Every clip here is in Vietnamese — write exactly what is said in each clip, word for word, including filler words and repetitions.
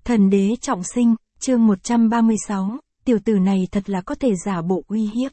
Thần đế trọng sinh, chương một trăm ba mươi sáu, tiểu tử này thật là có thể giả bộ uy hiếp.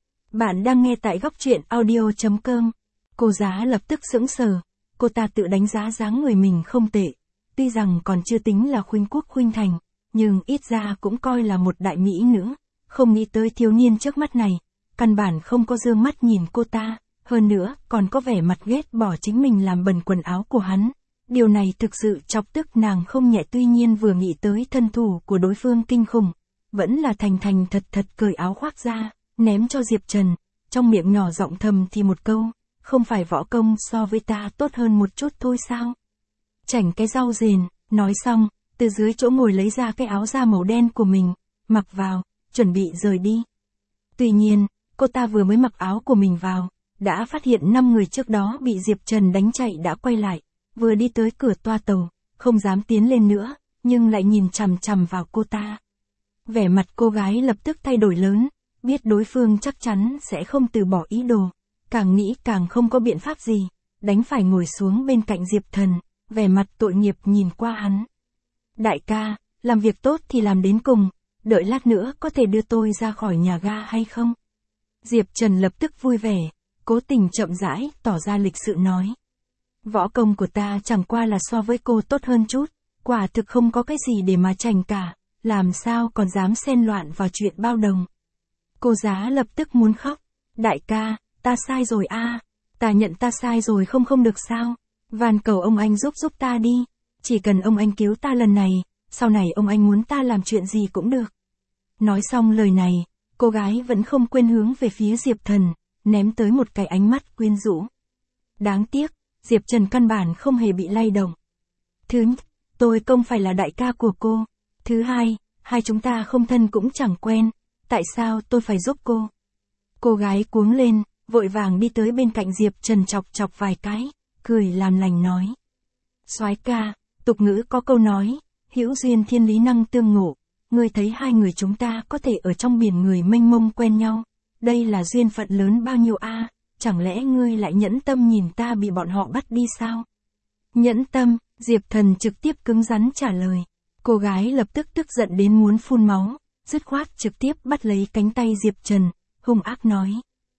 Bạn đang nghe tại góc truyện audio chấm com. Cô Giá lập tức sững sờ, cô ta tự đánh giá dáng người mình không tệ. Tuy rằng còn chưa tính là khuynh quốc khuynh thành, nhưng ít ra cũng coi là một đại mỹ nữ. Không nghĩ tới thiếu niên trước mắt này, căn bản không có dương mắt nhìn cô ta, hơn nữa còn có vẻ mặt ghét bỏ chính mình làm bẩn quần áo của hắn. Điều này thực sự chọc tức nàng không nhẹ, tuy nhiên vừa nghĩ tới thân thủ của đối phương kinh khủng, vẫn là thành thành thật thật cởi áo khoác ra, ném cho Diệp Trần, trong miệng nhỏ giọng thầm thì một câu, không phải võ công so với ta tốt hơn một chút thôi sao? Chảnh cái rau rền, nói xong, từ dưới chỗ ngồi lấy ra cái áo da màu đen của mình, mặc vào, chuẩn bị rời đi. Tuy nhiên, cô ta vừa mới mặc áo của mình vào, đã phát hiện năm người trước đó bị Diệp Trần đánh chạy đã quay lại. Vừa đi tới cửa toa tàu, không dám tiến lên nữa, nhưng lại nhìn chằm chằm vào cô ta. Vẻ mặt cô gái lập tức thay đổi lớn, biết đối phương chắc chắn sẽ không từ bỏ ý đồ, càng nghĩ càng không có biện pháp gì, đánh phải ngồi xuống bên cạnh Diệp Thần, vẻ mặt tội nghiệp nhìn qua hắn. Đại ca, làm việc tốt thì làm đến cùng, đợi lát nữa có thể đưa tôi ra khỏi nhà ga hay không? Diệp Trần lập tức vui vẻ, cố tình chậm rãi, tỏ ra lịch sự nói. Võ công của ta chẳng qua là so với cô tốt hơn chút, quả thực không có cái gì để mà chảnh cả, làm sao còn dám xen loạn vào chuyện bao đồng. Cô Giá lập tức muốn khóc, đại ca, ta sai rồi a, ta nhận ta sai rồi không không được sao, van cầu ông anh giúp giúp ta đi, chỉ cần ông anh cứu ta lần này, sau này ông anh muốn ta làm chuyện gì cũng được. Nói xong lời này, cô gái vẫn không quên hướng về phía Diệp Thần, ném tới một cái ánh mắt quyến rũ. Đáng tiếc, Diệp Trần căn bản không hề bị lay động. Thứ nhất, tôi không phải là đại ca của cô. Thứ hai, hai chúng ta không thân cũng chẳng quen, tại sao tôi phải giúp cô? Cô gái cuống lên, vội vàng đi tới bên cạnh Diệp Trần chọc chọc vài cái, cười làm lành nói. Soái ca, tục ngữ có câu nói, hữu duyên thiên lý năng tương ngộ, ngươi thấy hai người chúng ta có thể ở trong biển người mênh mông quen nhau, đây là duyên phận lớn bao nhiêu a? Chẳng lẽ ngươi lại nhẫn tâm nhìn ta bị bọn họ bắt đi sao? Nhẫn tâm, Diệp Thần trực tiếp cứng rắn trả lời. Cô gái lập tức tức giận đến muốn phun máu, dứt khoát trực tiếp bắt lấy cánh tay Diệp Trần, hung ác nói.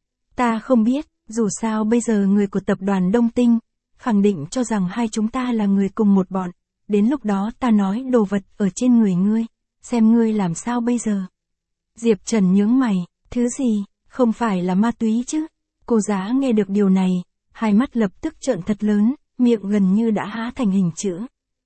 Ta không biết, dù sao bây giờ người của tập đoàn Đông Tinh, khẳng định cho rằng hai chúng ta là người cùng một bọn, đến lúc đó ta nói đồ vật ở trên người ngươi, xem ngươi làm sao bây giờ. Diệp Trần nhướng mày, thứ gì, không phải là ma túy chứ? Cô Giá nghe được điều này, hai mắt lập tức trợn thật lớn, miệng gần như đã há thành hình chữ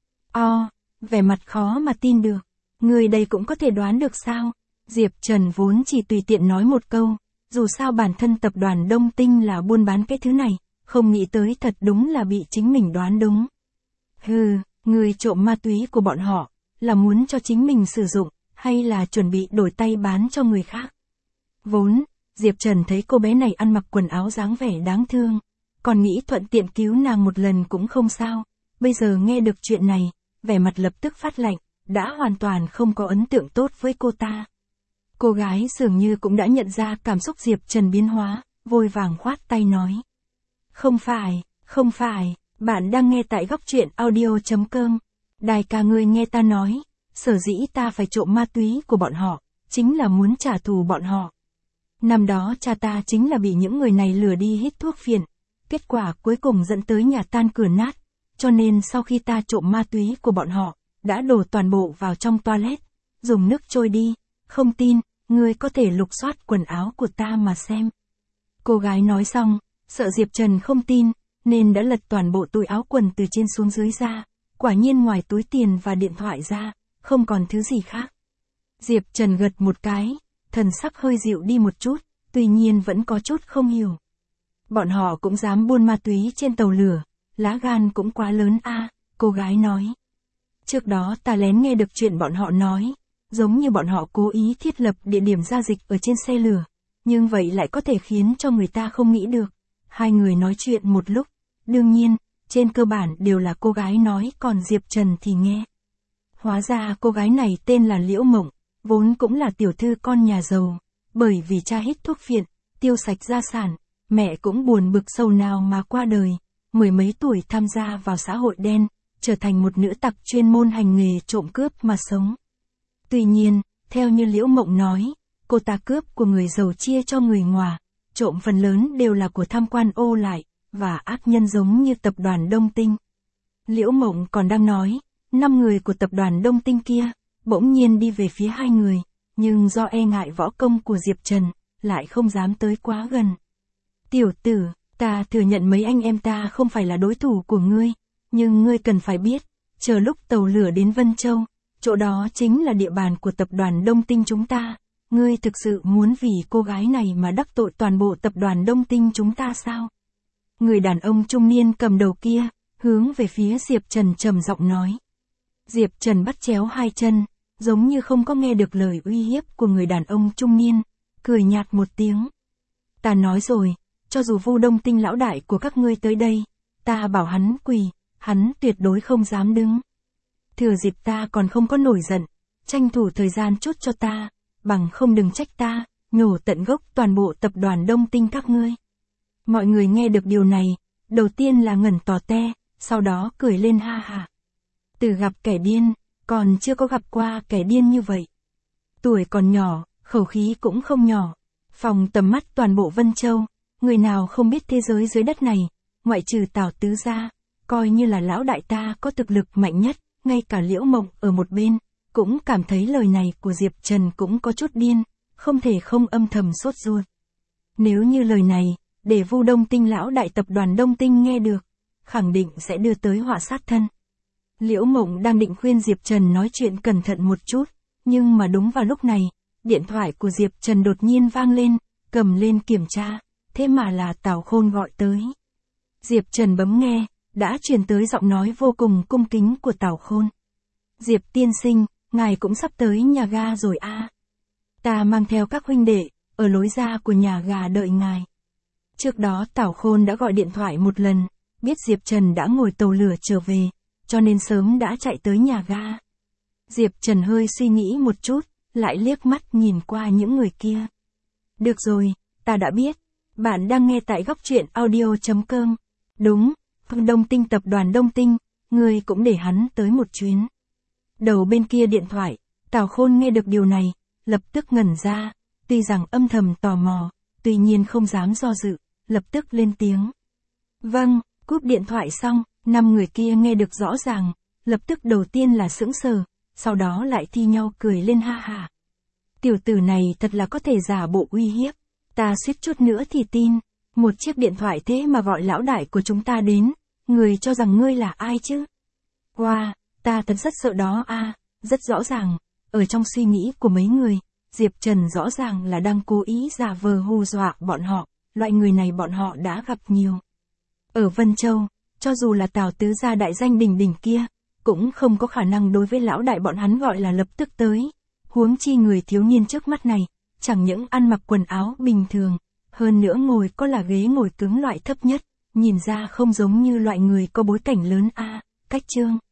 O, vẻ mặt khó mà tin được. Người đây cũng có thể đoán được sao? Diệp Trần vốn chỉ tùy tiện nói một câu, dù sao bản thân tập đoàn Đông Tinh là buôn bán cái thứ này, không nghĩ tới thật đúng là bị chính mình đoán đúng. Hừ, người trộm ma túy của bọn họ, là muốn cho chính mình sử dụng, hay là chuẩn bị đổi tay bán cho người khác? Vốn, Diệp Trần thấy cô bé này ăn mặc quần áo dáng vẻ đáng thương, còn nghĩ thuận tiện cứu nàng một lần cũng không sao, bây giờ nghe được chuyện này, vẻ mặt lập tức phát lạnh, đã hoàn toàn không có ấn tượng tốt với cô ta. Cô gái dường như cũng đã nhận ra cảm xúc Diệp Trần biến hóa, vội vàng khoát tay nói. Không phải, không phải, bạn đang nghe tại góc truyện audio chấm com. Đại ca ngươi nghe ta nói, sở dĩ ta phải trộm ma túy của bọn họ, chính là muốn trả thù bọn họ. Năm đó cha ta chính là bị những người này lừa đi hít thuốc phiện, kết quả cuối cùng dẫn tới nhà tan cửa nát, cho nên sau khi ta trộm ma túy của bọn họ, đã đổ toàn bộ vào trong toilet, dùng nước trôi đi, không tin, ngươi có thể lục soát quần áo của ta mà xem. Cô gái nói xong, sợ Diệp Trần không tin, nên đã lật toàn bộ túi áo quần từ trên xuống dưới ra, quả nhiên ngoài túi tiền và điện thoại ra, không còn thứ gì khác. Diệp Trần gật một cái, thần sắc hơi dịu đi một chút, tuy nhiên vẫn có chút không hiểu. Bọn họ cũng dám buôn ma túy trên tàu lửa, lá gan cũng quá lớn a, cô gái nói. Trước đó ta lén nghe được chuyện bọn họ nói, giống như bọn họ cố ý thiết lập địa điểm giao dịch ở trên xe lửa, nhưng vậy lại có thể khiến cho người ta không nghĩ được. Hai người nói chuyện một lúc, đương nhiên, trên cơ bản đều là cô gái nói còn Diệp Trần thì nghe. Hóa ra cô gái này tên là Liễu Mộng, vốn cũng là tiểu thư con nhà giàu, bởi vì cha hít thuốc phiện, tiêu sạch gia sản, mẹ cũng buồn bực sầu nào mà qua đời, mười mấy tuổi tham gia vào xã hội đen, trở thành một nữ tặc chuyên môn hành nghề trộm cướp mà sống. Tuy nhiên, theo như Liễu Mộng nói, cô ta cướp của người giàu chia cho người nghèo, trộm phần lớn đều là của tham quan ô lại, và ác nhân giống như tập đoàn Đông Tinh. Liễu Mộng còn đang nói, năm người của tập đoàn Đông Tinh kia, bỗng nhiên đi về phía hai người, nhưng do e ngại võ công của Diệp Trần, lại không dám tới quá gần. Tiểu tử, ta thừa nhận mấy anh em ta không phải là đối thủ của ngươi, nhưng ngươi cần phải biết, chờ lúc tàu lửa đến Vân Châu, chỗ đó chính là địa bàn của tập đoàn Đông Tinh chúng ta. Ngươi thực sự muốn vì cô gái này mà đắc tội toàn bộ tập đoàn Đông Tinh chúng ta sao? Người đàn ông trung niên cầm đầu kia, hướng về phía Diệp Trần trầm giọng nói. Diệp Trần bắt chéo hai chân, giống như không có nghe được lời uy hiếp của người đàn ông trung niên, cười nhạt một tiếng. Ta nói rồi, cho dù Vu Đông Tinh lão đại của các ngươi tới đây, ta bảo hắn quỳ, hắn tuyệt đối không dám đứng. Thừa dịp ta còn không có nổi giận, tranh thủ thời gian chút cho ta, bằng không đừng trách ta, nhổ tận gốc toàn bộ tập đoàn Đông Tinh các ngươi. Mọi người nghe được điều này, đầu tiên là ngẩn tò te, sau đó cười lên ha ha. Từ gặp kẻ điên, còn chưa có gặp qua kẻ điên như vậy. Tuổi còn nhỏ, khẩu khí cũng không nhỏ. Phòng tầm mắt toàn bộ Vân Châu, người nào không biết thế giới dưới đất này, ngoại trừ Tào Tứ ra, coi như là lão đại ta có thực lực mạnh nhất, ngay cả Liễu Mộng ở một bên, cũng cảm thấy lời này của Diệp Trần cũng có chút điên, không thể không âm thầm sốt ruột. Nếu như lời này, để Vu Đông Tinh lão đại tập đoàn Đông Tinh nghe được, khẳng định sẽ đưa tới họa sát thân. Liễu Mộng đang định khuyên Diệp Trần nói chuyện cẩn thận một chút, nhưng mà đúng vào lúc này, điện thoại của Diệp Trần đột nhiên vang lên, cầm lên kiểm tra, thế mà là Tào Khôn gọi tới. Diệp Trần bấm nghe, đã truyền tới giọng nói vô cùng cung kính của Tào Khôn. Diệp tiên sinh, ngài cũng sắp tới nhà ga rồi a. À. Ta mang theo các huynh đệ, ở lối ra của nhà ga đợi ngài. Trước đó Tào Khôn đã gọi điện thoại một lần, biết Diệp Trần đã ngồi tàu lửa trở về, cho nên sớm đã chạy tới nhà ga. Diệp Trần hơi suy nghĩ một chút, lại liếc mắt nhìn qua những người kia. Được rồi, ta đã biết. Bạn đang nghe tại góc truyện audio chấm com. Đúng, Đông Tinh tập đoàn Đông Tinh, ngươi cũng để hắn tới một chuyến. Đầu bên kia điện thoại, Tào Khôn nghe được điều này, lập tức ngẩn ra, tuy rằng âm thầm tò mò, tuy nhiên không dám do dự, lập tức lên tiếng. Vâng, cúp điện thoại xong, năm người kia nghe được rõ ràng, lập tức đầu tiên là sững sờ, sau đó lại thi nhau cười lên ha ha. Tiểu tử này thật là có thể giả bộ uy hiếp, ta suýt chút nữa thì tin, một chiếc điện thoại thế mà gọi lão đại của chúng ta đến, người cho rằng ngươi là ai chứ? Wow, ta thật rất sợ đó a, à, rất rõ ràng, ở trong suy nghĩ của mấy người, Diệp Trần rõ ràng là đang cố ý giả vờ hù dọa bọn họ, loại người này bọn họ đã gặp nhiều. Ở Vân Châu, cho dù là Tào Tứ gia đại danh đỉnh đỉnh kia, cũng không có khả năng đối với lão đại bọn hắn gọi là lập tức tới. Huống chi người thiếu niên trước mắt này, chẳng những ăn mặc quần áo bình thường, hơn nữa ngồi có là ghế ngồi cứng loại thấp nhất, nhìn ra không giống như loại người có bối cảnh lớn a. À, cách chương.